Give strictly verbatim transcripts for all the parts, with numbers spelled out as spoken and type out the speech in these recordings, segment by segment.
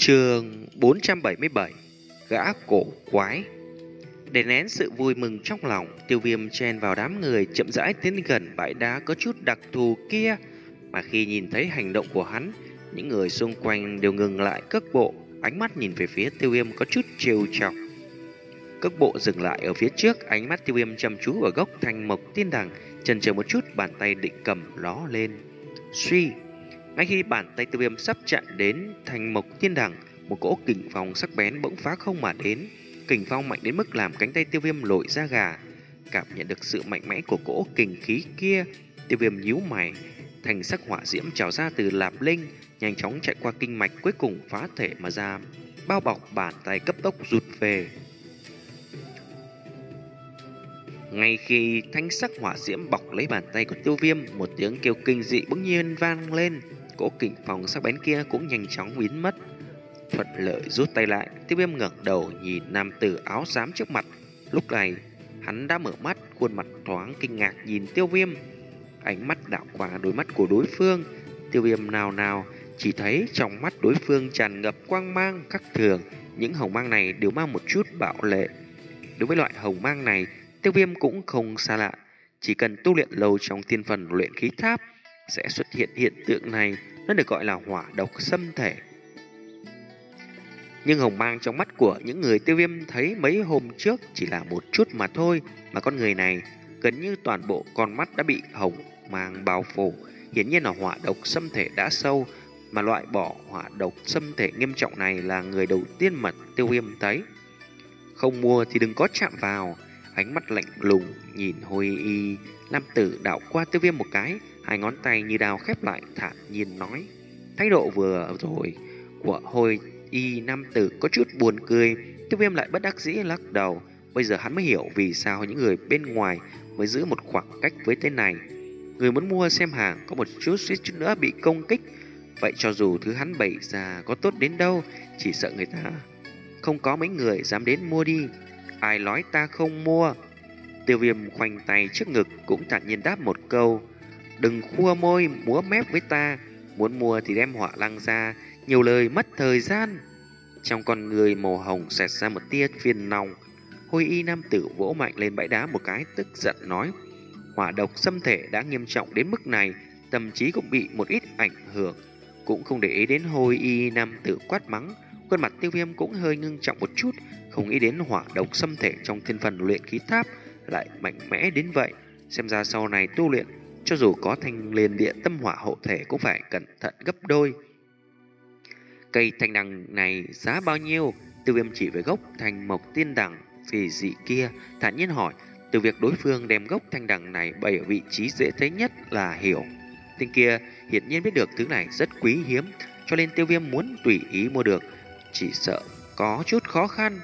Chương bốn trăm bảy mươi bảy. Gã cổ quái. Để nén sự vui mừng trong lòng, Tiêu Viêm chen vào đám người chậm rãi tiến gần bãi đá có chút đặc thù kia. Mà khi nhìn thấy hành động của hắn, những người xung quanh đều ngừng lại cước bộ, ánh mắt nhìn về phía Tiêu Viêm có chút trêu chọc. Cước bộ dừng lại ở phía trước, ánh mắt Tiêu Viêm chăm chú vào gốc thanh mộc tiên đằng, chần chờ một chút, bàn tay định cầm nó lên. Suy, ngay khi bàn tay Tiêu Viêm sắp chạm đến thanh mộc tiên đằng, một cỗ kình phong sắc bén bỗng phá không mà đến. Kình phong mạnh đến mức làm cánh tay Tiêu Viêm nổi da gà. Cảm nhận được sự mạnh mẽ của cỗ kình khí kia, Tiêu Viêm nhíu mày, thành sắc hỏa diễm trào ra từ lạp linh, nhanh chóng chạy qua kinh mạch, cuối cùng phá thể mà ra, bao bọc bàn tay cấp tốc rụt về. Ngay khi thanh sắc hỏa diễm bọc lấy bàn tay của Tiêu Viêm, một tiếng kêu kinh dị bỗng nhiên vang lên, cỗ kình phong sắc bén kia cũng nhanh chóng biến mất. Thuận lợi rút tay lại, Tiêu Viêm ngẩng đầu nhìn nam tử áo xám trước mặt. Lúc này, hắn đã mở mắt, khuôn mặt thoáng kinh ngạc nhìn Tiêu Viêm. Ánh mắt đảo qua đôi mắt của đối phương, Tiêu Viêm nào nào chỉ thấy trong mắt đối phương tràn ngập quang mang khác thường, những hồng mang này đều mang một chút bạo lệ. Đối với loại hồng mang này, Tiêu Viêm cũng không xa lạ, chỉ cần tu luyện lâu trong thiên phần luyện khí tháp sẽ xuất hiện hiện tượng này, nó được gọi là hỏa độc xâm thể. Nhưng hồng mang trong mắt của những người Tiêu Viêm thấy mấy hôm trước chỉ là một chút mà thôi, mà con người này gần như toàn bộ con mắt đã bị hồng mang bao phủ, hiển nhiên là hỏa độc xâm thể đã sâu, mà loại bỏ hỏa độc xâm thể nghiêm trọng này là người đầu tiên mà Tiêu Viêm thấy. Không mua thì đừng có chạm vào. Ánh mắt lạnh lùng nhìn Hôi Y nam tử đảo qua Tiêu Viêm một cái, hai ngón tay như đao khép lại, thản nhiên nói. Thái độ vừa rồi của Hôi Y nam tử có chút buồn cười. Tiêu Viêm lại bất đắc dĩ lắc đầu. Bây giờ hắn mới hiểu vì sao những người bên ngoài mới giữ một khoảng cách với tên này. Người muốn mua xem hàng có một chút suýt chút nữa bị công kích. Vậy cho dù thứ hắn bày ra có tốt đến đâu, chỉ sợ người ta không có mấy người dám đến mua đi. Ai nói ta không mua? Tiêu Viêm khoanh tay trước ngực cũng thản nhiên đáp một câu. Đừng khua môi múa mép với ta, muốn mua thì đem hỏa lăng ra, nhiều lời mất thời gian. Trong con người màu hồng xẹt ra một tia phiền lòng. Hôi Y nam tử vỗ mạnh lên bãi đá một cái, tức giận nói. Hỏa độc xâm thể đã nghiêm trọng đến mức này, tâm trí cũng bị một ít ảnh hưởng. Cũng không để ý đến Hôi Y nam tử quát mắng. Khuôn mặt Tiêu Viêm cũng hơi ngưng trọng một chút, không nghĩ đến hỏa độc xâm thể trong thiên phần luyện khí tháp lại mạnh mẽ đến vậy. Xem ra sau này tu luyện, cho dù có thanh liên địa tâm hỏa hộ thể cũng phải cẩn thận gấp đôi. Cây thanh đằng này giá bao nhiêu? Tiêu Viêm chỉ về gốc thanh mộc tiên đằng vì dị kia, thản nhiên hỏi. Từ việc đối phương đem gốc thanh đằng này bày ở vị trí dễ thấy nhất là hiểu. Tên kia hiển nhiên biết được thứ này rất quý hiếm, cho nên Tiêu Viêm muốn tùy ý mua được chỉ sợ có chút khó khăn.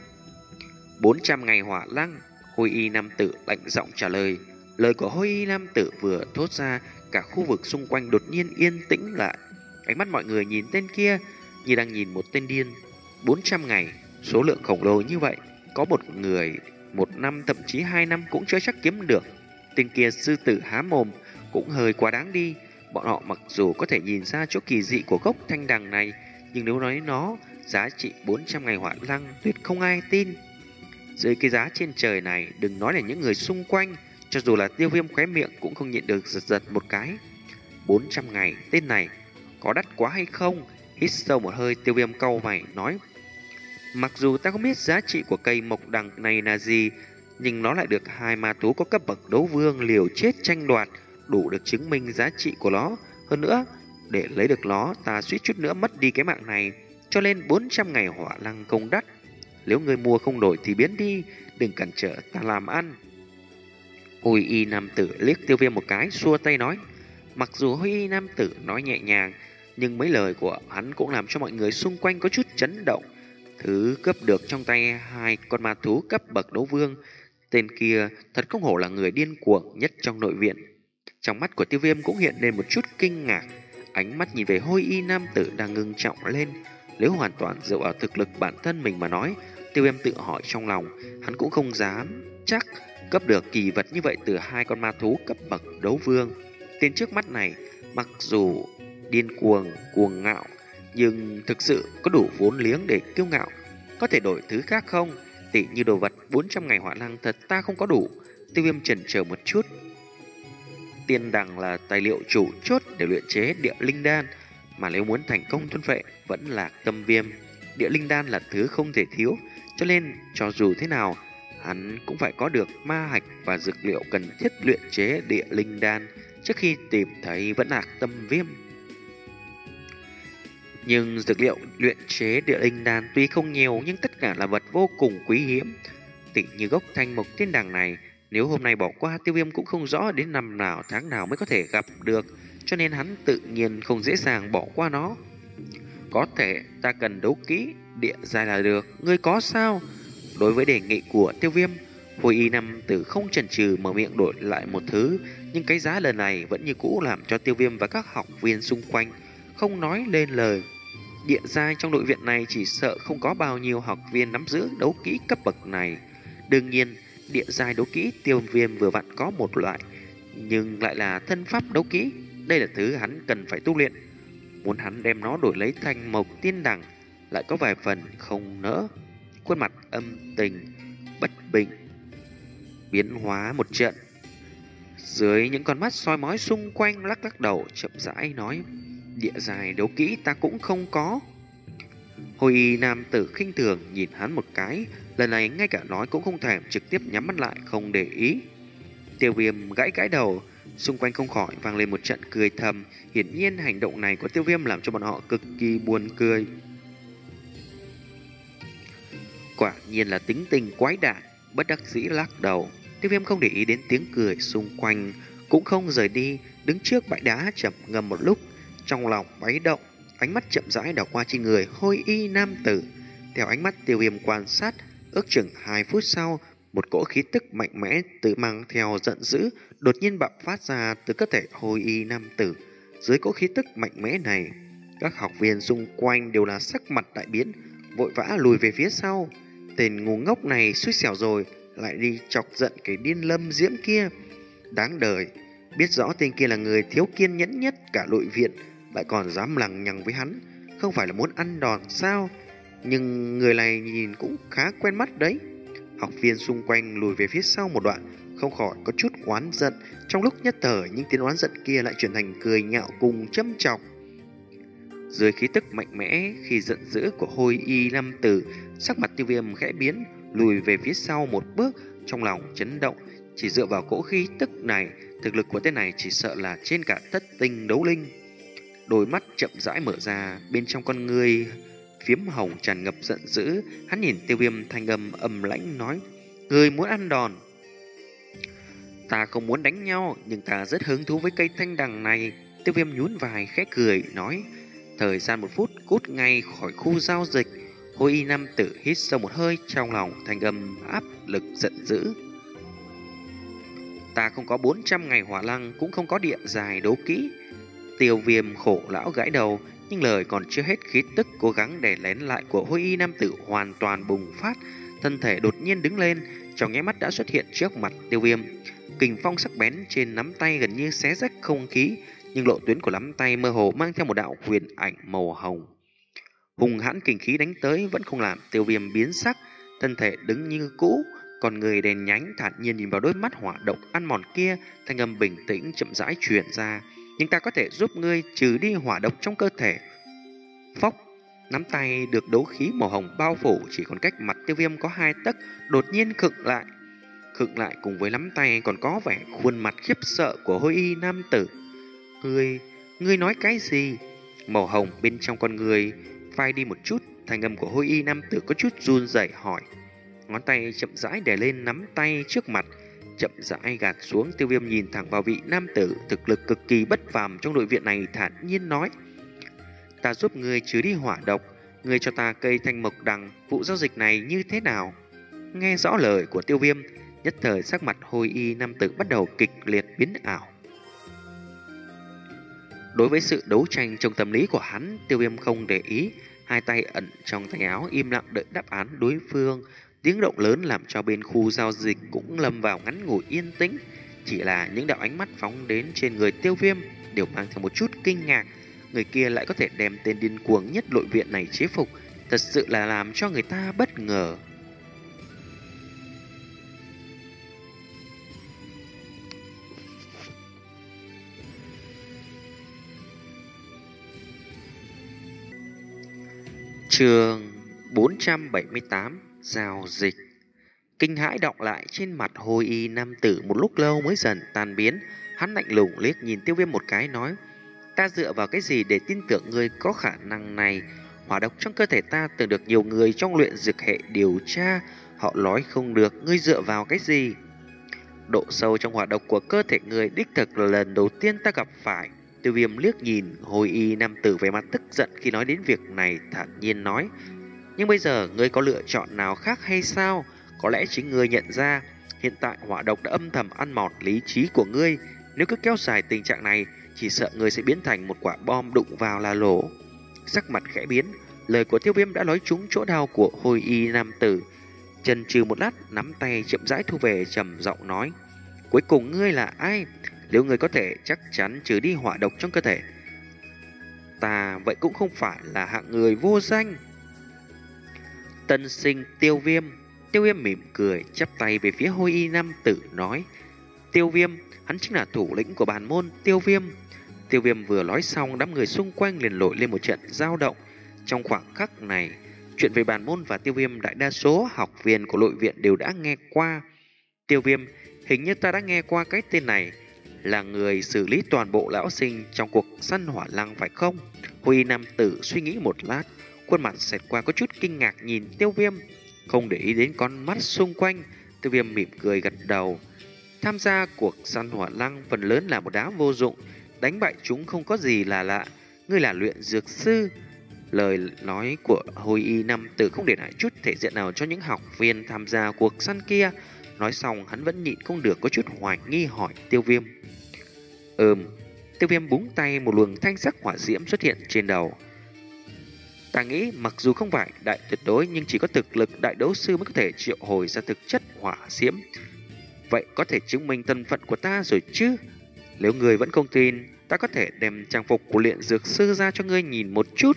Bốn trăm ngày hỏa lăng. Hôi Y nam tử lạnh giọng trả lời. Lời của Hôi Y nam tử vừa thốt ra, cả khu vực xung quanh đột nhiên yên tĩnh lại. Ánh mắt mọi người nhìn tên kia như đang nhìn một tên điên. Bốn trăm ngày, số lượng khổng lồ như vậy, có một người một năm thậm chí hai năm cũng chưa chắc kiếm được. Tên kia sư tử há mồm cũng hơi quá đáng đi. Bọn họ mặc dù có thể nhìn ra chỗ kỳ dị của gốc thanh đằng này, nhưng nếu nói nó giá trị bốn trăm ngày hỏa lăng, tuyệt không ai tin. Dưới cái giá trên trời này, đừng nói là những người xung quanh, cho dù là Tiêu Viêm khóe miệng cũng không nhịn được giật giật một cái. Bốn trăm ngày, tên này có đắt quá hay không? Hít sâu một hơi, Tiêu Viêm cau mày nói. Mặc dù ta không biết giá trị của cây mộc đằng này là gì, nhưng nó lại được hai ma thú có cấp bậc đấu vương liều chết tranh đoạt, đủ được chứng minh giá trị của nó. Hơn nữa, để lấy được nó, ta suýt chút nữa mất đi cái mạng này, cho nên bốn trăm ngày hỏa lăng không đắt. Nếu người mua không đổi thì biến đi, đừng cản trở ta làm ăn. Hôi Y nam tử liếc Tiêu Viêm một cái, xua tay nói. Mặc dù Hôi Y nam tử nói nhẹ nhàng, nhưng mấy lời của hắn cũng làm cho mọi người xung quanh có chút chấn động. Thứ cướp được trong tay hai con ma thú cấp bậc đấu vương, tên kia thật không hổ là người điên cuồng nhất trong nội viện. Trong mắt của Tiêu Viêm cũng hiện lên một chút kinh ngạc, ánh mắt nhìn về Hôi Y nam tử đang ngưng trọng lên. Nếu hoàn toàn dựa vào thực lực bản thân mình mà nói, Tiêu Viêm tự hỏi trong lòng, hắn cũng không dám chắc cấp được kỳ vật như vậy từ hai con ma thú cấp bậc đấu vương. Tên trước mắt này, mặc dù điên cuồng, cuồng ngạo, Nhưng thực sự có đủ vốn liếng để kiêu ngạo. Có thể đổi thứ khác không? Tỉ như đồ vật bốn trăm ngày hỏa lăng thật ta không có đủ. Tiêu Viêm chần chờ một chút. Tiên đằng là tài liệu chủ chốt để luyện chế địa linh đan, mà nếu muốn thành công thôn vệ vẫn là tâm viêm. Địa linh đan là thứ không thể thiếu, cho nên cho dù thế nào hắn cũng phải có được ma hạch và dược liệu cần thiết luyện chế địa linh đan trước khi tìm thấy vẫn lạc tâm viêm. Nhưng dược liệu luyện chế địa linh đan tuy không nhiều nhưng tất cả là vật vô cùng quý hiếm. Tỉ như gốc thanh mộc tiên đằng này, nếu hôm nay bỏ qua, Tiêu Viêm cũng không rõ đến năm nào tháng nào mới có thể gặp được, cho nên hắn tự nhiên không dễ dàng bỏ qua nó. Có thể ta cần đấu kỹ địa giai là được, ngươi có sao? Đối với đề nghị của Tiêu Viêm, Hồi Y Nam Tử không chần chừ mở miệng đổi lại một thứ, nhưng cái giá lần này vẫn như cũ làm cho Tiêu Viêm và các học viên xung quanh không nói lên lời. Địa giai trong đội viện này chỉ sợ không có bao nhiêu học viên nắm giữ đấu kỹ cấp bậc này. Đương nhiên, địa giai đấu kỹ Tiêu Viêm vừa vặn có một loại, nhưng lại là thân pháp đấu kỹ. Đây là thứ hắn cần phải tu luyện. Muốn hắn đem nó đổi lấy thành mộc tiên đằng lại có vài phần không nỡ. Khuôn mặt âm tình bất bình biến hóa một trận. Dưới những con mắt soi mói xung quanh, lắc lắc đầu chậm rãi nói: địa giai đấu kỹ ta cũng không có. Hồi Y nam tử khinh thường nhìn hắn một cái, lần này ngay cả nói cũng không thèm, trực tiếp nhắm mắt lại không để ý. Tiêu Viêm gãi gãi đầu, xung quanh không khỏi vang lên một trận cười thầm. Hiển nhiên hành động này của Tiêu Viêm làm cho bọn họ cực kỳ buồn cười. Quả nhiên là tính tình quái đản. Bất đắc dĩ lắc đầu, Tiêu Viêm không để ý đến tiếng cười xung quanh, cũng không rời đi, đứng trước bãi đá chậm ngâm một lúc, trong lòng bấy động, ánh mắt chậm rãi đảo qua trên người Hôi Y nam tử. Theo ánh mắt Tiêu Viêm quan sát, ước chừng hai phút sau, một cỗ khí tức mạnh mẽ tự mang theo giận dữ đột nhiên bạo phát ra từ cơ thể Hôi Y nam tử. Dưới cỗ khí tức mạnh mẽ này, các học viên xung quanh đều là sắc mặt đại biến, vội vã lùi về phía sau. Tên ngu ngốc này xui xẻo rồi, lại đi chọc giận cái điên lâm diễm kia. Đáng đời, biết rõ tên kia là người thiếu kiên nhẫn nhất cả nội viện, lại còn dám lằng nhằng với hắn, không phải là muốn ăn đòn sao? Nhưng người này nhìn cũng khá quen mắt đấy. Học viên xung quanh lùi về phía sau một đoạn, không khỏi có chút oán giận. Trong lúc nhất thời, những tiếng oán giận kia lại chuyển thành cười nhạo cùng châm chọc. Dưới khí tức mạnh mẽ khi giận dữ của Hôi Y nam tử, sắc mặt Tiêu Viêm khẽ biến, lùi về phía sau một bước, trong lòng chấn động. Chỉ dựa vào cỗ khí tức này, thực lực của tên này chỉ sợ là trên cả thất tinh đấu linh. Đôi mắt chậm rãi mở ra, bên trong con ngươi phiếm hồng tràn ngập giận dữ. Hắn nhìn Tiêu Viêm, thanh âm âm lãnh nói: người muốn ăn đòn? Ta không muốn đánh nhau, nhưng ta rất hứng thú với cây thanh đằng này. Tiêu Viêm nhún vai khẽ cười nói: thời gian một phút, cút ngay khỏi khu giao dịch. Hôi Y nam tử hít sâu một hơi, trong lòng thanh âm áp lực giận dữ: ta không có bốn trăm ngày hỏa lăng, cũng không có địa dài đấu kỹ. Tiêu Viêm khổ lão gãi đầu, nhưng lời còn chưa hết, khí tức cố gắng đè lén lại của Hôi Y nam tử hoàn toàn bùng phát, thân thể đột nhiên đứng lên, trong nháy mắt đã xuất hiện trước mặt Tiêu Viêm. Kình phong sắc bén trên nắm tay gần như xé rách không khí, nhưng lộ tuyến của nắm tay mơ hồ mang theo một đạo huyền ảnh màu hồng. Hùng hãn kình khí đánh tới vẫn không làm Tiêu Viêm biến sắc, thân thể đứng như cũ, còn người đèn nhánh thản nhiên nhìn vào đôi mắt hỏa độc ăn mòn kia, thanh âm bình tĩnh chậm rãi truyền ra: nhưng ta có thể giúp ngươi trừ đi hỏa độc trong cơ thể. Phốc, nắm tay được đấu khí màu hồng bao phủ, chỉ còn cách mặt Tiêu Viêm có hai tấc, đột nhiên khựng lại. Khựng lại cùng với nắm tay còn có vẻ khuôn mặt khiếp sợ của Hôi Y nam tử. Ngươi, ngươi nói cái gì? Màu hồng bên trong con người phai đi một chút, thanh âm của Hôi Y nam tử có chút run rẩy hỏi. Ngón tay chậm rãi đè lên nắm tay trước mặt, chậm rãi gạt xuống. Tiêu Viêm nhìn thẳng vào vị nam tử thực lực cực kỳ bất phàm trong đội viện này, thản nhiên nói: ta giúp ngươi trừ đi hỏa độc, ngươi cho ta cây thanh mộc đằng, vụ giao dịch này như thế nào? Nghe rõ lời của Tiêu Viêm, nhất thời sắc mặt Hôi Y nam tử bắt đầu kịch liệt biến ảo. Đối với sự đấu tranh trong tâm lý của hắn, Tiêu Viêm không để ý, hai tay ẩn trong tay áo im lặng đợi đáp án đối phương. Tiếng động lớn làm cho bên khu giao dịch cũng lâm vào ngắn ngủi yên tĩnh. Chỉ là những đạo ánh mắt phóng đến trên người Tiêu Viêm đều mang theo một chút kinh ngạc. người kia lại có thể đem tên điên cuồng nhất nội viện này chế phục, thật sự là làm cho người ta bất ngờ. Chương bốn trăm bảy mươi tám: Giao dịch. Kinh hãi đọng lại trên mặt Hồi Y nam tử một lúc lâu mới dần tan biến. Hắn lạnh lùng liếc nhìn Tiêu Viêm một cái nói: ta dựa vào cái gì để tin tưởng ngươi có khả năng này? Hỏa độc trong cơ thể ta từng được nhiều người trong luyện dược hệ điều tra, họ nói không được, ngươi dựa vào cái gì? Độ sâu trong hỏa độc của cơ thể người đích thực là lần đầu tiên ta gặp phải. Tiêu Viêm liếc nhìn Hồi Y nam tử về mặt tức giận khi nói đến việc này, thản nhiên nói: nhưng bây giờ ngươi có lựa chọn nào khác hay sao? Có lẽ chính ngươi nhận ra hiện tại hỏa độc đã âm thầm ăn mòn lý trí của ngươi. Nếu cứ kéo dài tình trạng này, chỉ sợ ngươi sẽ biến thành một quả bom đụng vào là lỗ. Sắc mặt khẽ biến, lời của Tiêu Viêm đã nói trúng chỗ đau của Hồi Y nam tử. Chần chừ một lát, nắm tay chậm rãi thu về, trầm giọng nói: cuối cùng ngươi là ai? Nếu ngươi có thể chắc chắn trừ đi hỏa độc trong cơ thể ta, vậy cũng không phải là hạng người vô danh. Tân sinh Tiêu Viêm. Tiêu Viêm mỉm cười, chắp tay về phía Hồi Y nam tử nói: Tiêu Viêm, hắn chính là thủ lĩnh của bản môn Tiêu Viêm. Tiêu Viêm vừa nói xong, đám người xung quanh liền nổi lên một trận dao động. Trong khoảng khắc này, chuyện về bản môn và Tiêu Viêm đại đa số học viên của nội viện đều đã nghe qua. Tiêu Viêm, hình như ta đã nghe qua cái tên này, là người xử lý toàn bộ lão sinh trong cuộc săn hỏa lăng phải không? Hồi Y nam tử suy nghĩ một lát, khuôn mặt xẹt qua có chút kinh ngạc nhìn Tiêu Viêm, không để ý đến con mắt xung quanh. Tiêu Viêm mỉm cười gật đầu. Tham gia cuộc săn hỏa lăng phần lớn là một đám vô dụng, đánh bại chúng không có gì là lạ. Ngươi là luyện dược sư. Lời nói của Hồi Y nam tử không để lại chút thể diện nào cho những học viên tham gia cuộc săn kia. Nói xong, hắn vẫn nhịn không được có chút hoài nghi hỏi Tiêu Viêm: Ừm. Tiêu Viêm búng tay, một luồng thanh sắc hỏa diễm xuất hiện trên đầu. Ta nghĩ mặc dù không phải đại tuyệt đối, nhưng chỉ có thực lực đại đấu sư mới có thể triệu hồi ra thực chất hỏa diễm. Vậy có thể chứng minh thân phận của ta rồi chứ? Nếu người vẫn không tin, ta có thể đem trang phục của luyện dược sư ra cho ngươi nhìn một chút.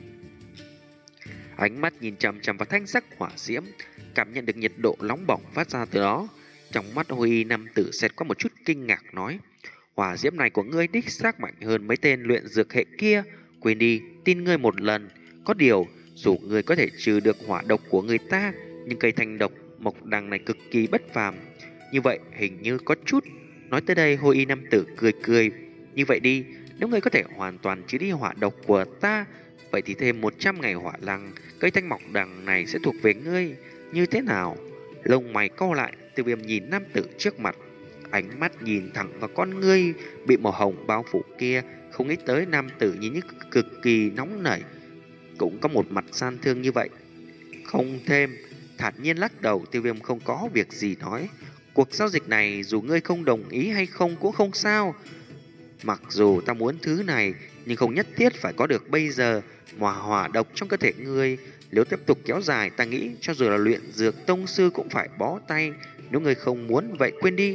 Ánh mắt nhìn chằm chằm vào thanh sắc hỏa diễm, cảm nhận được nhiệt độ nóng bỏng phát ra từ đó. Trong mắt Hồi Y nam tử xẹt qua một chút kinh ngạc nói: hỏa diễm này của ngươi đích xác mạnh hơn mấy tên luyện dược hệ kia. Quên đi, tin ngươi một lần. Có điều, dù ngươi có thể trừ được hỏa độc của người ta, nhưng cây thanh độc mộc đằng này cực kỳ bất phàm. Như vậy hình như có chút. Nói tới đây, Hồi Y nam tử cười cười. Như vậy đi, nếu ngươi có thể hoàn toàn trừ đi hỏa độc của ta, vậy thì thêm một trăm ngày hỏa lăng, cây thanh mộc đằng này sẽ thuộc về ngươi. Như thế nào? Lông mày cau lại, Tiêu Viêm nhìn nam tử trước mặt, ánh mắt nhìn thẳng vào con ngươi bị màu hồng bao phủ kia. Không nghĩ tới nam tử nhìn như cực kỳ nóng nảy cũng có một mặt gian thương như vậy. Không thêm, thản nhiên lắc đầu. Tiêu Viêm không có việc gì nói: cuộc giao dịch này dù ngươi không đồng ý hay không cũng không sao. Mặc dù ta muốn thứ này, nhưng không nhất thiết phải có được bây giờ. Mà hỏa độc trong cơ thể ngươi nếu tiếp tục kéo dài, ta nghĩ cho dù là luyện dược tông sư cũng phải bó tay. Nếu ngươi không muốn, vậy quên đi.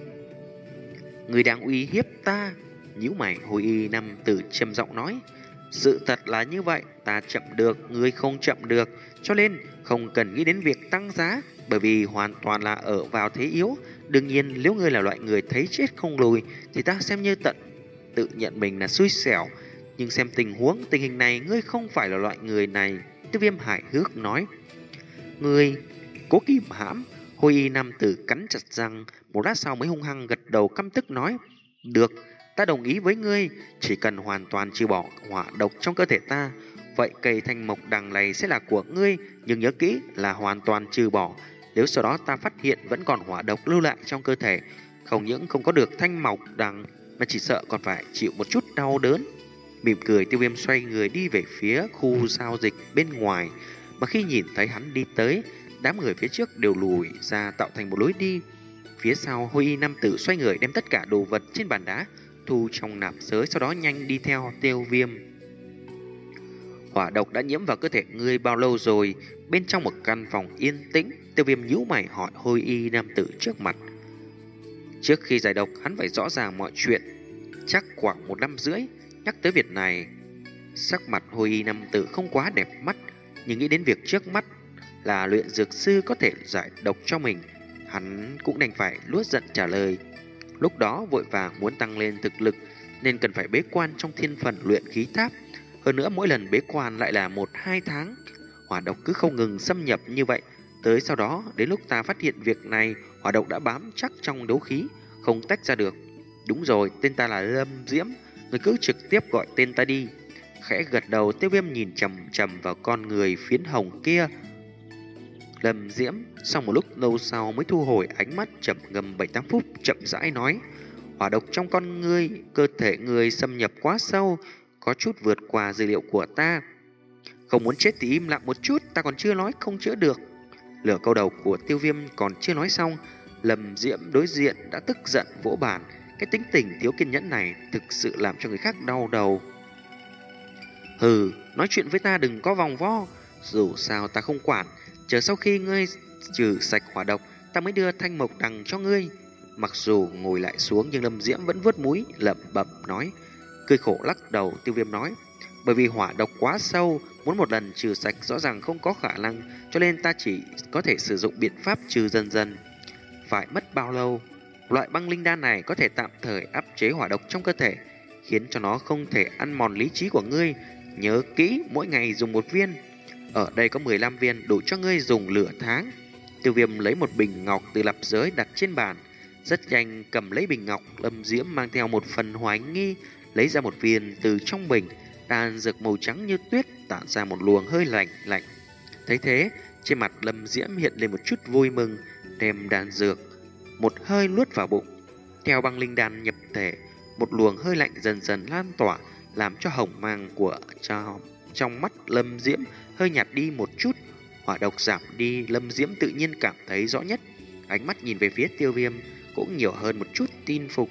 Ngươi đang uy hiếp ta. Nhíu mày, Hồi Y nam tử trầm giọng nói: sự thật là như vậy, ta chậm được, ngươi không chậm được, cho nên không cần nghĩ đến việc tăng giá, bởi vì hoàn toàn là ở vào thế yếu. Đương nhiên, nếu ngươi là loại người thấy chết không lùi, thì ta xem như tận tự nhận mình là xui xẻo. Nhưng xem tình huống, tình hình này ngươi không phải là loại người này. Tiêu Viêm hài hước nói: ngươi cố kìm hãm. Hồi Y nam tử cắn chặt răng, một lát sau mới hung hăng gật đầu căm tức nói: được, ta đồng ý với ngươi. Chỉ cần hoàn toàn trừ bỏ hỏa độc trong cơ thể ta, vậy cây thanh mộc đằng này sẽ là của ngươi. Nhưng nhớ kỹ là hoàn toàn trừ bỏ. Nếu sau đó ta phát hiện vẫn còn hỏa độc lưu lại trong cơ thể, không những không có được thanh mộc đằng, mà chỉ sợ còn phải chịu một chút đau đớn. Mỉm cười, Tiêu Viêm xoay người đi về phía khu giao dịch bên ngoài. Mà khi nhìn thấy hắn đi tới, đám người phía trước đều lùi ra tạo thành một lối đi. Phía sau, Hồi Y nam tử xoay người đem tất cả đồ vật trên bàn đá thu trong nạp giới, sau đó nhanh đi theo Tiêu Viêm. Hỏa độc đã nhiễm vào cơ thể ngươi bao lâu rồi? Bên trong một căn phòng yên tĩnh, Tiêu Viêm nhíu mày hỏi Hồi Y nam tử trước mặt. Trước khi giải độc, hắn phải rõ ràng mọi chuyện. Chắc khoảng một năm rưỡi. Nhắc tới việc này, Sắc mặt Hôi Y nam tử không quá đẹp mắt, nhưng nghĩ đến việc trước mắt là luyện dược sư có thể giải độc cho mình, hắn cũng đành phải luốt giận trả lời. Lúc đó vội vàng muốn tăng lên thực lực nên cần phải bế quan trong thiên phần luyện khí tháp. Hơn nữa mỗi lần bế quan lại là một hai tháng. Hỏa độc cứ không ngừng xâm nhập như vậy. Tới sau đó đến lúc ta phát hiện việc này, hỏa độc đã bám chắc trong đấu khí, không tách ra được. Đúng rồi, tên ta là Lâm Diễm, người cứ trực tiếp gọi tên ta đi. Khẽ gật đầu, Tiêu Viêm nhìn chầm chầm vào con người phiến hồng kia. Lâm Diễm sau một lúc lâu sau mới thu hồi ánh mắt, chậm ngâm bảy tám phút, chậm rãi nói: hỏa độc trong con ngươi, cơ thể người xâm nhập quá sâu, có chút vượt qua dữ liệu của ta. Không muốn chết thì im lặng một chút, ta còn chưa nói không chữa được. Lửa câu đầu của Tiêu Viêm còn chưa nói xong, Lâm Diễm đối diện đã tức giận vỗ bàn. Cái tính tình thiếu kiên nhẫn này thực sự làm cho người khác đau đầu. Hừ, nói chuyện với ta đừng có vòng vo, dù sao ta không quản. Chờ sau khi ngươi trừ sạch hỏa độc, ta mới đưa thanh mộc đằng cho ngươi. Mặc dù ngồi lại xuống nhưng Lâm Diễm vẫn vuốt mũi lẩm bẩm nói. Cười khổ lắc đầu, Tiêu Viêm nói: bởi vì hỏa độc quá sâu, muốn một lần trừ sạch rõ ràng không có khả năng, cho nên ta chỉ có thể sử dụng biện pháp trừ dần dần. Phải mất bao lâu? Loại băng linh đan này có thể tạm thời áp chế hỏa độc trong cơ thể, khiến cho nó không thể ăn mòn lý trí của ngươi. Nhớ kỹ, mỗi ngày dùng một viên. Ở đây có mười lăm viên, đủ cho ngươi dùng lửa tháng. Tiêu Viêm lấy một bình ngọc từ lạp giới đặt trên bàn. Rất nhanh cầm lấy bình ngọc, Lâm Diễm mang theo một phần hoài nghi, lấy ra một viên từ trong bình. Đan dược màu trắng như tuyết tản ra một luồng hơi lạnh lạnh. Thấy thế, trên mặt Lâm Diễm hiện lên một chút vui mừng, đem đan dược một hơi nuốt vào bụng. Theo băng linh đan nhập thể, một luồng hơi lạnh dần dần lan tỏa, làm cho hồng mang của trong, trong mắt Lâm Diễm hơi nhạt đi một chút. Hỏa độc giảm đi, Lâm Diễm tự nhiên cảm thấy rõ nhất. Ánh mắt nhìn về phía Tiêu Viêm cũng nhiều hơn một chút tin phục.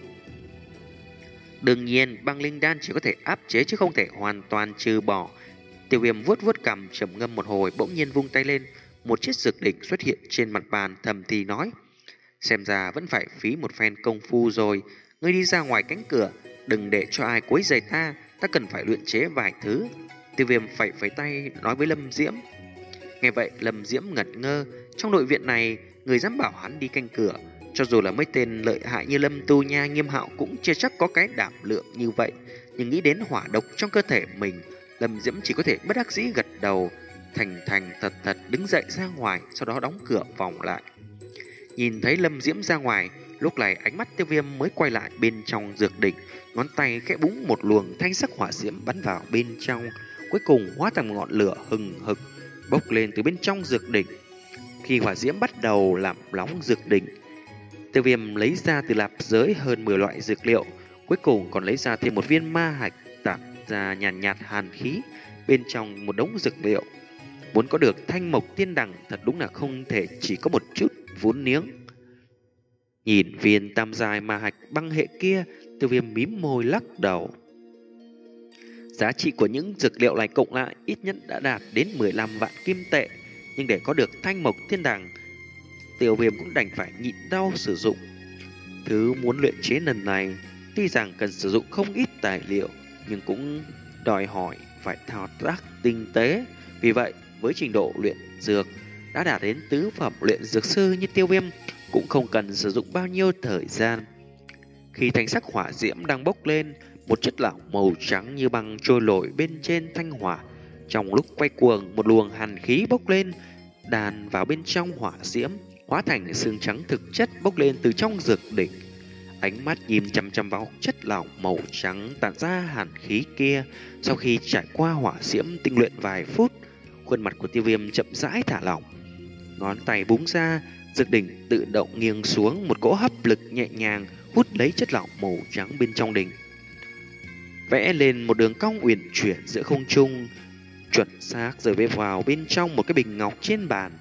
Đương nhiên, băng linh đan chỉ có thể áp chế chứ không thể hoàn toàn trừ bỏ. Tiêu Viêm vuốt vuốt cằm trầm ngâm một hồi, bỗng nhiên vung tay lên, một chiếc dược đỉnh xuất hiện trên mặt bàn, thầm thì nói: xem ra vẫn phải phí một phen công phu rồi. Ngươi đi ra ngoài cánh cửa, đừng để cho ai quấy rầy ta, ta cần phải luyện chế vài thứ. Tiêu Viêm phẩy phẩy tay nói với Lâm Diễm. Nghe vậy, Lâm Diễm ngẩn ngơ. Trong nội viện này, người dám bảo hắn đi canh cửa, cho dù là mấy tên lợi hại như Lâm Tu Nha, Nghiêm Hạo cũng chưa chắc có cái đảm lượng như vậy. Nhưng nghĩ đến hỏa độc trong cơ thể mình, Lâm Diễm chỉ có thể bất đắc dĩ gật đầu, thành thành thật thật đứng dậy ra ngoài, sau đó đóng cửa vòng lại. Nhìn thấy Lâm Diễm ra ngoài, lúc này ánh mắt Tiêu Viêm mới quay lại bên trong dược đỉnh, ngón tay khẽ búng một luồng thanh sắc hỏa diễm bắn vào bên trong, cuối cùng hóa thành một ngọn lửa hừng hực bốc lên từ bên trong dược đỉnh. Khi hỏa diễm bắt đầu làm nóng dược đỉnh, Tiêu Viêm lấy ra từ lạp giới hơn mười loại dược liệu, cuối cùng còn lấy ra thêm một viên ma hạch tản ra nhàn nhạt, nhạt hàn khí bên trong một đống dược liệu. Muốn có được thanh mộc tiên đằng thật đúng là không thể chỉ có một chút vốn liếng. Nhìn viên tam giai ma hạch băng hệ kia, Tiêu Viêm mím môi lắc đầu. Giá trị của những dược liệu này cộng lại ít nhất đã đạt đến mười lăm vạn kim tệ, nhưng để có được thanh mộc tiên đằng, Tiêu Viêm cũng đành phải nhịn đau sử dụng. Thứ muốn luyện chế lần này tuy rằng cần sử dụng không ít tài liệu, nhưng cũng đòi hỏi phải thao tác tinh tế. Vì vậy, với trình độ luyện dược đã đạt đến tứ phẩm luyện dược sư như Tiêu Viêm, cũng không cần sử dụng bao nhiêu thời gian. Khi thanh sắc hỏa diễm đang bốc lên, một chất lỏng màu trắng như băng trôi nổi bên trên thanh hỏa. Trong lúc quay cuồng, một luồng hàn khí bốc lên, đàn vào bên trong hỏa diễm, hóa thành xương trắng thực chất bốc lên từ trong dược đỉnh. Ánh mắt nhìn chăm chăm vào chất lỏng màu trắng tản ra hàn khí kia. Sau khi trải qua hỏa diễm tinh luyện vài phút, khuôn mặt của Tiêu Viêm chậm rãi thả lỏng. Ngón tay búng ra, dược đỉnh tự động nghiêng xuống, một cỗ hấp lực nhẹ nhàng hút lấy chất lỏng màu trắng bên trong đỉnh, vẽ lên một đường cong uyển chuyển giữa không trung, chuẩn xác rơi về vào bên trong một cái bình ngọc trên bàn.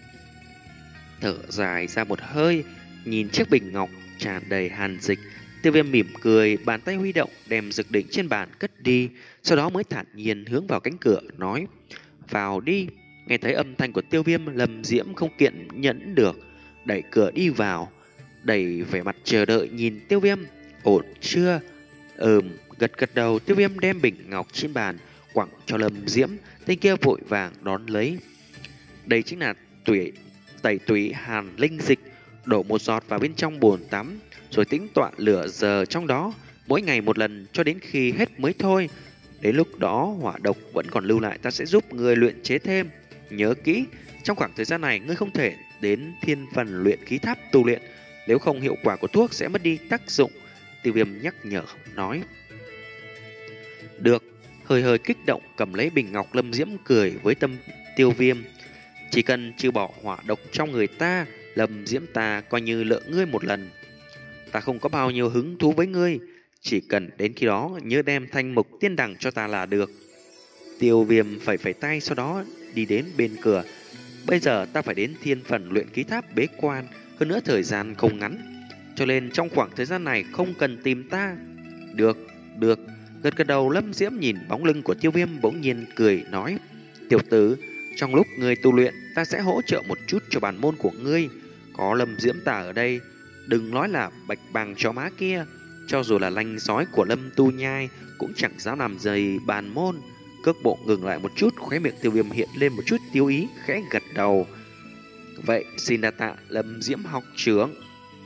Thở dài ra một hơi, nhìn chiếc bình ngọc tràn đầy hàn dịch, Tiêu Viêm mỉm cười, bàn tay huy động đem dược đỉnh trên bàn cất đi, sau đó mới thản nhiên hướng vào cánh cửa nói: vào đi. Nghe thấy âm thanh của Tiêu Viêm, Lâm Diễm không kiên nhẫn được, đẩy cửa đi vào, đầy vẻ mặt chờ đợi nhìn Tiêu Viêm. Ổn chưa? Ừm. Gật gật đầu, Tiêu Viêm đem bình ngọc trên bàn quẳng cho Lâm Diễm. Tên kia vội vàng đón lấy. Đây chính là tủy tẩy tủy hàn linh dịch, đổ một giọt vào bên trong bồn tắm, rồi tĩnh tọa lửa giờ trong đó, mỗi ngày một lần cho đến khi hết mới thôi. Đến lúc đó hỏa độc vẫn còn lưu lại, ta sẽ giúp ngươi luyện chế thêm. Nhớ kỹ, trong khoảng thời gian này ngươi không thể đến thiên phần luyện khí tháp tu luyện, nếu không hiệu quả của thuốc sẽ mất đi tác dụng. Tiêu Viêm nhắc nhở nói. Được, hơi hơi kích động cầm lấy bình ngọc. Lâm Diễm cười với tâm Tiêu Viêm. Chỉ cần trừ bỏ hỏa độc trong người ta, Lâm Diễm ta coi như lỡ ngươi một lần. Ta không có bao nhiêu hứng thú với ngươi, chỉ cần đến khi đó nhớ đem thanh mục tiên đằng cho ta là được. Tiêu Viêm phẩy phẩy tay, sau đó đi đến bên cửa. Bây giờ ta phải đến thiên phần luyện khí tháp bế quan, hơn nữa thời gian không ngắn, cho nên trong khoảng thời gian này không cần tìm ta. Được, được. Gật gật đầu. Lâm Diễm nhìn bóng lưng của Tiêu Viêm bỗng nhiên cười nói. Tiểu tử, trong lúc ngươi tu luyện, ta sẽ hỗ trợ một chút cho bản môn của ngươi. Có Lâm Diễm ta ở đây, đừng nói là bạch bàng chó má kia, cho dù là lanh sói của Lâm Tu Nhai cũng chẳng dám làm dày bàn môn. Cước bộ ngừng lại một chút, khóe miệng Tiêu Viêm hiện lên một chút tiêu ý, khẽ gật đầu. Vậy xin đa tạ Lâm Diễm học trưởng.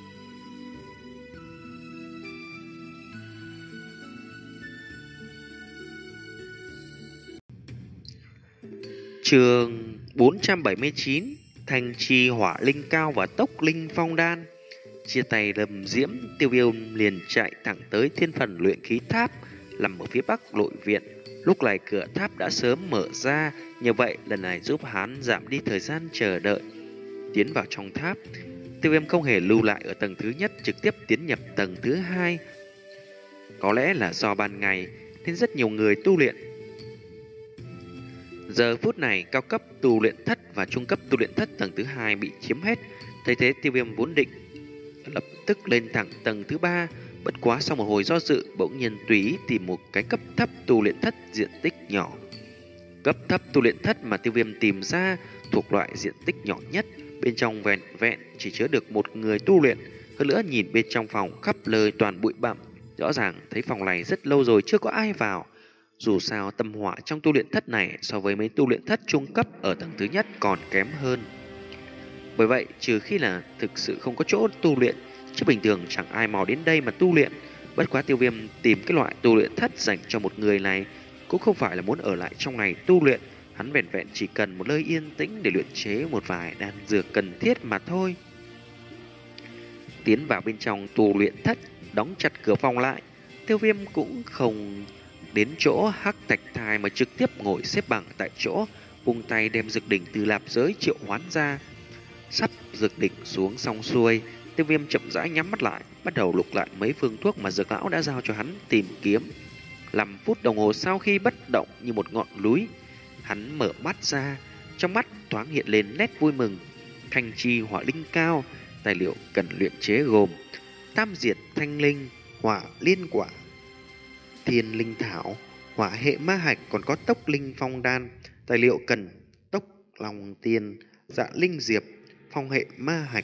Chương bốn trăm bảy mươi chín. Thanh chi hỏa linh cao và tốc linh phong đan. Chia tay Lâm Diễm, Tiêu Viêm liền chạy thẳng tới thiên phần luyện khí tháp nằm ở phía bắc nội viện. Lúc này cửa tháp đã sớm mở ra, như vậy lần này giúp hắn giảm đi thời gian chờ đợi. Tiến vào trong tháp, Tiêu Viêm không hề lưu lại ở tầng thứ nhất, trực tiếp tiến nhập tầng thứ hai. Có lẽ là do ban ngày nên rất nhiều người tu luyện. Giờ phút này cao cấp tu luyện thất và trung cấp tu luyện thất tầng thứ hai bị chiếm hết. Thấy thế, Tiêu Viêm vốn định lập tức lên thẳng tầng thứ ba, bất quá sau một hồi do dự, bỗng nhiên tùy ý tìm một cái cấp thấp tu luyện thất diện tích nhỏ. Cấp thấp tu luyện thất mà Tiêu Viêm tìm ra thuộc loại diện tích nhỏ nhất, bên trong vẹn vẹn chỉ chứa được một người tu luyện. Hơn nữa nhìn bên trong phòng khắp nơi toàn bụi bặm, rõ ràng thấy phòng này rất lâu rồi chưa có ai vào. Dù sao tâm hỏa trong tu luyện thất này so với mấy tu luyện thất trung cấp ở tầng thứ nhất còn kém hơn. Bởi vậy trừ khi là thực sự không có chỗ tu luyện, chứ bình thường chẳng ai mò đến đây mà tu luyện. Bất quá Tiêu Viêm tìm cái loại tu luyện thất dành cho một người này cũng không phải là muốn ở lại trong này tu luyện. Hắn vẹn vẹn chỉ cần một nơi yên tĩnh để luyện chế một vài đan dược cần thiết mà thôi. Tiến vào bên trong tu luyện thất, đóng chặt cửa phòng lại, Tiêu Viêm cũng không đến chỗ hắc thạch thai mà trực tiếp ngồi xếp bằng tại chỗ, vung tay đem dược đỉnh từ lạp giới triệu hoán ra. Sắp dược đỉnh xuống xong xuôi, Tiêu Viêm chậm rãi nhắm mắt lại, bắt đầu lục lại mấy phương thuốc mà dược lão đã giao cho hắn tìm kiếm. Năm phút đồng hồ sau khi bất động như một ngọn núi, hắn mở mắt ra, trong mắt thoáng hiện lên nét vui mừng. Thanh chi hỏa linh cao, tài liệu cần luyện chế gồm tam diệt thanh linh, hỏa liên quả, thiên linh thảo, hỏa hệ ma hạch, còn có tốc linh phong đan. Tài liệu cần tốc lòng tiên, dạ linh diệp, phong hệ ma hạch.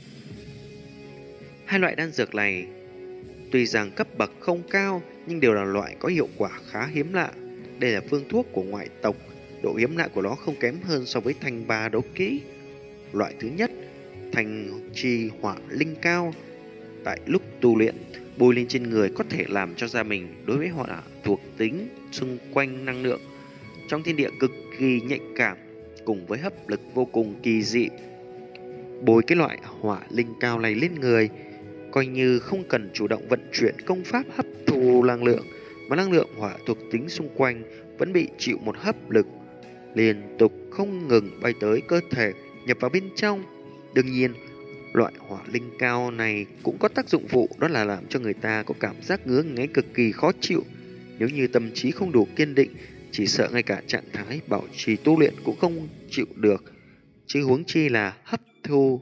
Hai loại đan dược này tuy rằng cấp bậc không cao nhưng đều là loại có hiệu quả khá hiếm lạ. Đây là phương thuốc của ngoại tộc, độ hiếm lạ của nó không kém hơn so với thanh ba đấu kỹ. Loại thứ nhất, thanh chi hỏa linh cao, tại lúc tu luyện bôi lên trên người có thể làm cho da mình đối với hỏa thuộc tính xung quanh năng lượng trong thiên địa cực kỳ nhạy cảm, cùng với hấp lực vô cùng kỳ dị. Bôi cái loại hỏa linh cao này lên người, coi như không cần chủ động vận chuyển công pháp hấp thu năng lượng, mà năng lượng hỏa thuộc tính xung quanh vẫn bị chịu một hấp lực liên tục không ngừng bay tới cơ thể, nhập vào bên trong. Đương nhiên, loại hỏa linh cao này cũng có tác dụng phụ, đó là làm cho người ta có cảm giác ngứa ngáy cực kỳ khó chịu. Nếu như tâm trí không đủ kiên định, chỉ sợ ngay cả trạng thái bảo trì tu luyện cũng không chịu được, chứ huống chi là hấp thu.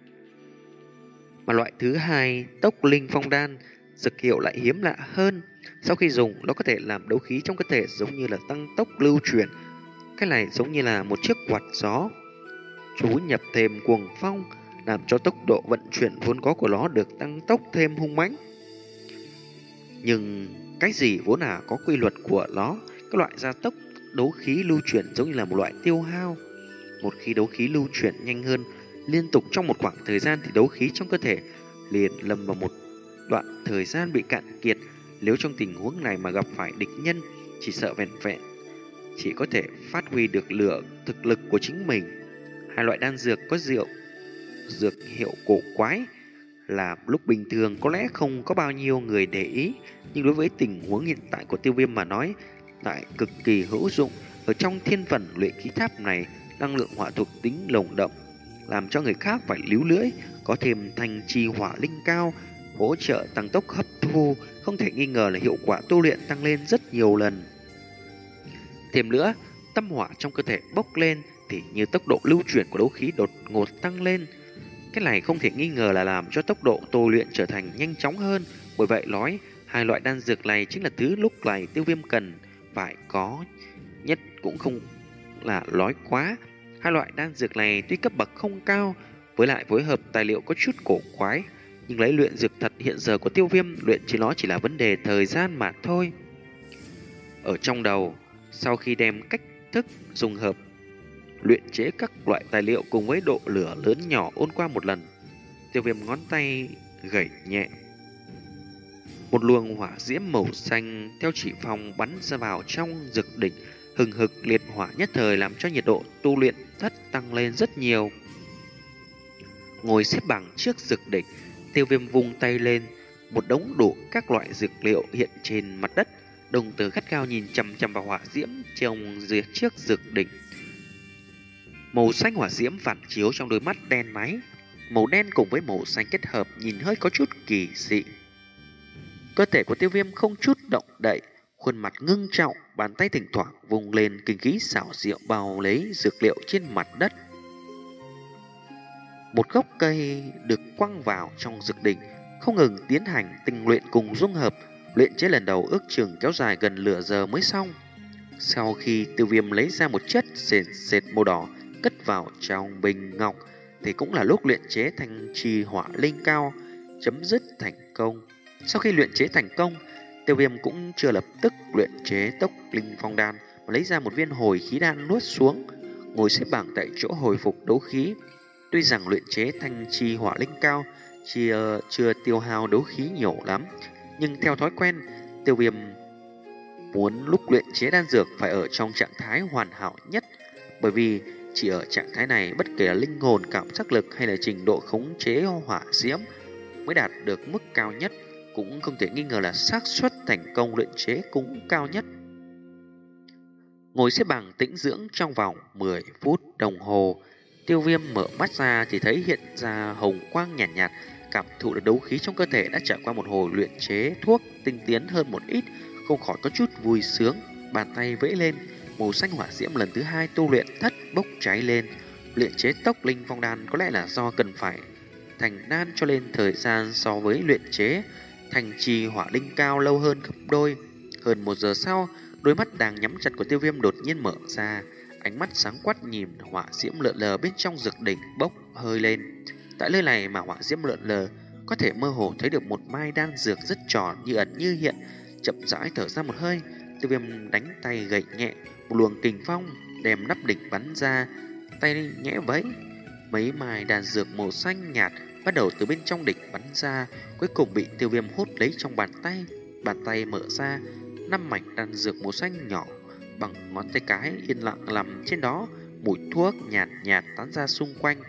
Mà loại thứ hai, tốc linh phong đan, dược hiệu lại hiếm lạ hơn. Sau khi dùng, nó có thể làm đấu khí trong cơ thể giống như là tăng tốc lưu chuyển. Cái này giống như là một chiếc quạt gió, chú nhập thêm cuồng phong, làm cho tốc độ vận chuyển vốn có của nó được tăng tốc thêm hung mãnh. Nhưng cái gì vốn là có quy luật của nó, Các loại gia tốc đấu khí lưu chuyển giống như là một loại tiêu hao. Một khi đấu khí lưu chuyển nhanh hơn liên tục trong một khoảng thời gian thì đấu khí trong cơ thể liền lâm vào một đoạn thời gian bị cạn kiệt. Nếu trong tình huống này mà gặp phải địch nhân, chỉ sợ vẹn vẹn chỉ có thể phát huy được lửa thực lực của chính mình. Hai loại đan dược có rượu dược hiệu cổ quái là lúc bình thường có lẽ không có bao nhiêu người để ý, nhưng đối với tình huống hiện tại của Tiêu Viêm mà nói lại cực kỳ hữu dụng. Ở trong thiên phần luyện khí tháp này, năng lượng hỏa thuộc tính lồng đậm làm cho người khác phải líu lưỡi, có thêm thanh chi hỏa linh cao hỗ trợ tăng tốc hấp thu, không thể nghi ngờ là hiệu quả tu luyện tăng lên rất nhiều lần. Thêm nữa, tâm hỏa trong cơ thể bốc lên thì như tốc độ lưu chuyển của đấu khí đột ngột tăng lên. Cái này không thể nghi ngờ là làm cho tốc độ tu luyện trở thành nhanh chóng hơn. Bởi vậy nói, hai loại đan dược này chính là thứ lúc này Tiêu Viêm cần phải có nhất, cũng không là nói quá. Hai loại đan dược này tuy cấp bậc không cao, với lại phối hợp tài liệu có chút cổ quái, nhưng lấy luyện dược thật hiện giờ của Tiêu Viêm, luyện chế nó chỉ là vấn đề thời gian mà thôi. Ở trong đầu, sau khi đem cách thức dùng hợp luyện chế các loại tài liệu cùng với độ lửa lớn nhỏ ôn qua một lần, Tiêu Viêm ngón tay gẩy nhẹ, một luồng hỏa diễm màu xanh theo chỉ phong bắn ra vào trong dược đỉnh, hừng hực liệt hỏa nhất thời làm cho nhiệt độ tu luyện thất tăng lên rất nhiều. Ngồi xếp bằng trước dược đỉnh, Tiêu Viêm vung tay lên, một đống đủ các loại dược liệu hiện trên mặt đất, đồng tử gắt gao nhìn chằm chằm vào hỏa diễm trồng dưới trước dược đỉnh. Màu xanh hỏa diễm phản chiếu trong đôi mắt đen láy, màu đen cùng với màu xanh kết hợp nhìn hơi có chút kỳ dị. Cơ thể của Tiêu Viêm không chút động đậy, khuôn mặt ngưng trọng, bàn tay thỉnh thoảng vùng lên kinh khí xảo diệu bao lấy dược liệu trên mặt đất. Một gốc cây được quăng vào trong dược đỉnh, không ngừng tiến hành tinh luyện cùng dung hợp. Luyện chế lần đầu ước chừng kéo dài gần nửa giờ mới xong. Sau khi Tiêu Viêm lấy ra một chất sền sệt màu đỏ cất vào trong bình ngọc, thì cũng là lúc luyện chế thanh trì hỏa linh cao chấm dứt thành công. Sau khi luyện chế thành công, Tiêu Viêm cũng chưa lập tức luyện chế tốc linh phong đan, mà lấy ra một viên hồi khí đan nuốt xuống, ngồi xếp bằng tại chỗ hồi phục đấu khí. Tuy rằng luyện chế thanh trì hỏa linh cao chưa, chưa tiêu hao đấu khí nhiều lắm, nhưng theo thói quen, Tiêu Viêm muốn lúc luyện chế đan dược phải ở trong trạng thái hoàn hảo nhất, bởi vì chỉ ở trạng thái này, bất kể là linh hồn, cảm giác lực hay là trình độ khống chế hỏa diễm mới đạt được mức cao nhất, cũng không thể nghi ngờ là xác suất thành công luyện chế cũng cao nhất. Ngồi xếp bằng tĩnh dưỡng trong vòng mười phút đồng hồ, Tiêu Viêm mở mắt ra thì thấy hiện ra hồng quang nhàn nhạt, nhạt, cảm thụ được đấu khí trong cơ thể đã trải qua một hồi luyện chế thuốc tinh tiến hơn một ít, không khỏi có chút vui sướng. Bàn tay vẫy lên, màu xanh hỏa diễm lần thứ hai tu luyện thất bốc cháy lên. Luyện chế tốc linh phong đan có lẽ là do cần phải thành đan cho nên thời gian so với luyện chế thành trì hỏa linh cao lâu hơn gấp đôi. Hơn một giờ sau, đôi mắt đang nhắm chặt của Tiêu Viêm đột nhiên mở ra, ánh mắt sáng quắc nhìn hỏa diễm lượn lờ bên trong dược đỉnh bốc hơi lên. Tại nơi này mà hỏa diễm lượn lờ, có thể mơ hồ thấy được một mai đan dược rất tròn như ẩn như hiện. Chậm rãi thở ra một hơi, Tiêu Viêm đánh tay gậy nhẹ, một luồng kình phong đem nắp đỉnh bắn ra, tay nhẽ vẫy, mấy mai đan dược màu xanh nhạt bắt đầu từ bên trong đỉnh bắn ra, cuối cùng bị Tiêu Viêm hút lấy trong bàn tay. Bàn tay mở ra, năm mảnh đan dược màu xanh nhỏ bằng ngón tay cái yên lặng nằm trên đó, mùi thuốc nhạt nhạt tán ra xung quanh.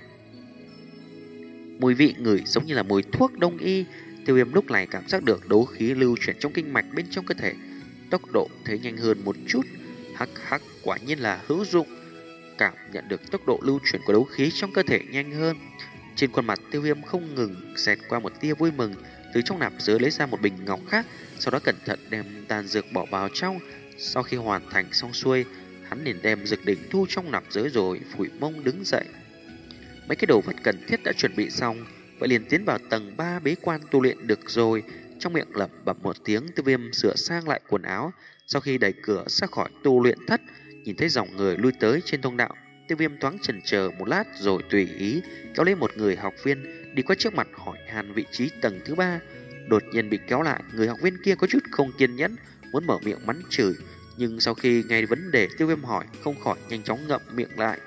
Mùi vị ngửi giống như là mùi thuốc đông y. Tiêu Viêm lúc này cảm giác được đấu khí lưu chuyển trong kinh mạch bên trong cơ thể, tốc độ thấy nhanh hơn một chút. Hắc hắc, quả nhiên là hữu dụng. Cảm nhận được tốc độ lưu chuyển của đấu khí trong cơ thể nhanh hơn, trên khuôn mặt Tiêu Viêm không ngừng xẹt qua một tia vui mừng. Từ trong nạp giới lấy ra một bình ngọc khác, sau đó cẩn thận đem đan dược bỏ vào trong. Sau khi hoàn thành xong xuôi, hắn liền đem dược đỉnh thu trong nạp giới rồi phủi mông đứng dậy. Mấy cái đồ vật cần thiết đã chuẩn bị xong, vậy liền tiến vào tầng ba bế quan tu luyện được rồi. Trong miệng lẩm bẩm một tiếng, Tiêu Viêm sửa sang lại quần áo. Sau khi đẩy cửa ra khỏi tu luyện thất, nhìn thấy dòng người lui tới trên thông đạo, Tiêu Viêm thoáng chần chờ một lát rồi tùy ý kéo lấy một người học viên đi qua trước mặt hỏi han vị trí tầng thứ ba. Đột nhiên bị kéo lại, người học viên kia có chút không kiên nhẫn, muốn mở miệng mắng chửi, Nhưng sau khi nghe vấn đề Tiêu Viêm hỏi, không khỏi nhanh chóng ngậm miệng lại.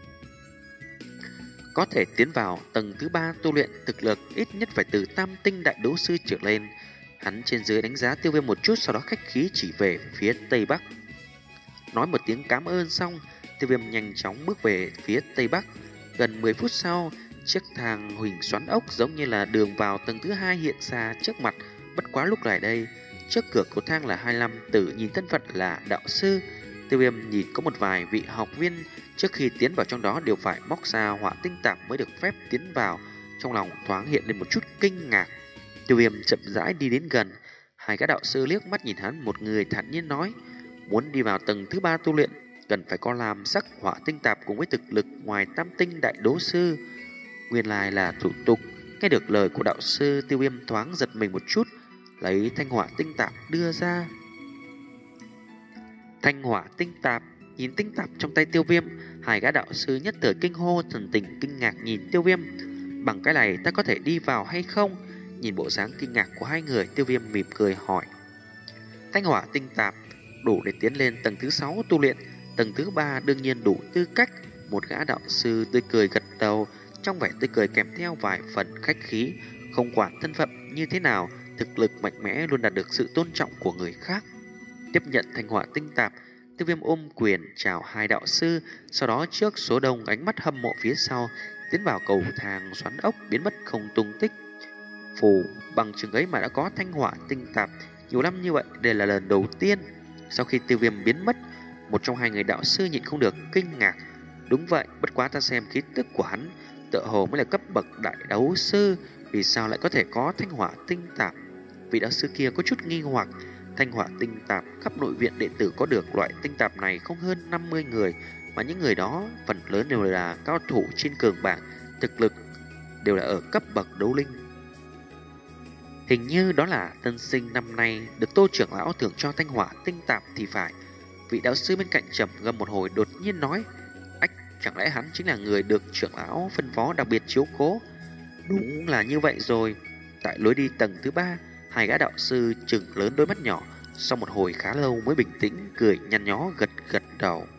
Có thể tiến vào tầng thứ ba tu luyện, thực lực ít nhất phải từ tam tinh đại đấu sư trở lên. Hắn trên dưới đánh giá Tiêu Viêm một chút, sau đó khách khí chỉ về phía tây bắc. Nói một tiếng cảm ơn xong, Tiêu Viêm nhanh chóng bước về phía tây bắc. Gần mười phút sau, chiếc thang huỳnh xoắn ốc giống như là đường vào tầng thứ hai hiện ra trước mặt. Bất quá lúc này đây, trước cửa của thang là hai mươi lăm tử nhìn thân phận là đạo sư. Tiêu Viêm nhìn có một vài vị học viên trước khi tiến vào trong đó đều phải móc ra hỏa tinh tạp mới được phép tiến vào. Trong lòng thoáng hiện lên một chút kinh ngạc. Tiêu Viêm chậm rãi đi đến gần. Hai gã đạo sư liếc mắt nhìn hắn, một người thản nhiên nói: muốn đi vào tầng thứ ba tu luyện, cần phải có làm sắc hỏa tinh tạp cùng với thực lực ngoài tam tinh đại đố sư. Nguyên lai là thủ tục. Nghe được lời của đạo sư, Tiêu Viêm thoáng giật mình một chút, lấy thanh hỏa tinh tạp đưa ra. Thanh hỏa tinh tạp. Nhìn tinh tạp trong tay Tiêu Viêm, hai gã đạo sư nhất thời kinh hô, thần tình kinh ngạc nhìn Tiêu Viêm. Bằng cái này ta có thể đi vào hay không? Nhìn bộ dáng kinh ngạc của hai người, Tiêu Viêm mỉm cười hỏi. Thanh hỏa tinh tạp đủ để tiến lên tầng thứ sáu tu luyện, tầng thứ ba đương nhiên đủ tư cách. Một gã đạo sư tươi cười gật đầu, trong vẻ tươi cười kèm theo vài phần khách khí. Không quản thân phận như thế nào, thực lực mạnh mẽ luôn đạt được sự tôn trọng của người khác. Tiếp nhận thanh hỏa tinh tạp, Tiêu Viêm ôm quyền chào hai đạo sư, sau đó trước số đông ánh mắt hâm mộ phía sau, tiến vào cầu thang xoắn ốc biến mất không tung tích. Phù, bằng chứng ấy mà đã có thanh hỏa tinh tạp nhiều năm như vậy, đây là lần đầu tiên. Sau khi Tiêu Viêm biến mất, một trong hai người đạo sư nhịn không được kinh ngạc. Đúng vậy, bất quá ta xem khí tức của hắn, tựa hồ mới là cấp bậc đại đấu sư, vì sao lại có thể có thanh hỏa tinh tạp? Vị đạo sư kia có chút nghi hoặc. Thanh hỏa tinh tạp, khắp nội viện đệ tử có được loại tinh tạp này không hơn năm mươi người, mà những người đó phần lớn đều là cao thủ trên cường bảng, thực lực đều là ở cấp bậc đấu linh. Hình như đó là tân sinh năm nay được Tô trưởng lão thưởng cho thanh hỏa tinh tạp thì phải. Vị đạo sư bên cạnh trầm ngâm một hồi đột nhiên nói: ách, chẳng lẽ hắn chính là người được trưởng lão phân phó đặc biệt chiếu cố? Đúng là như vậy rồi. Tại lối đi tầng thứ ba, hai gã đạo sư chừng lớn đôi mắt nhỏ, sau một hồi khá lâu mới bình tĩnh cười nhăn nhó gật gật đầu.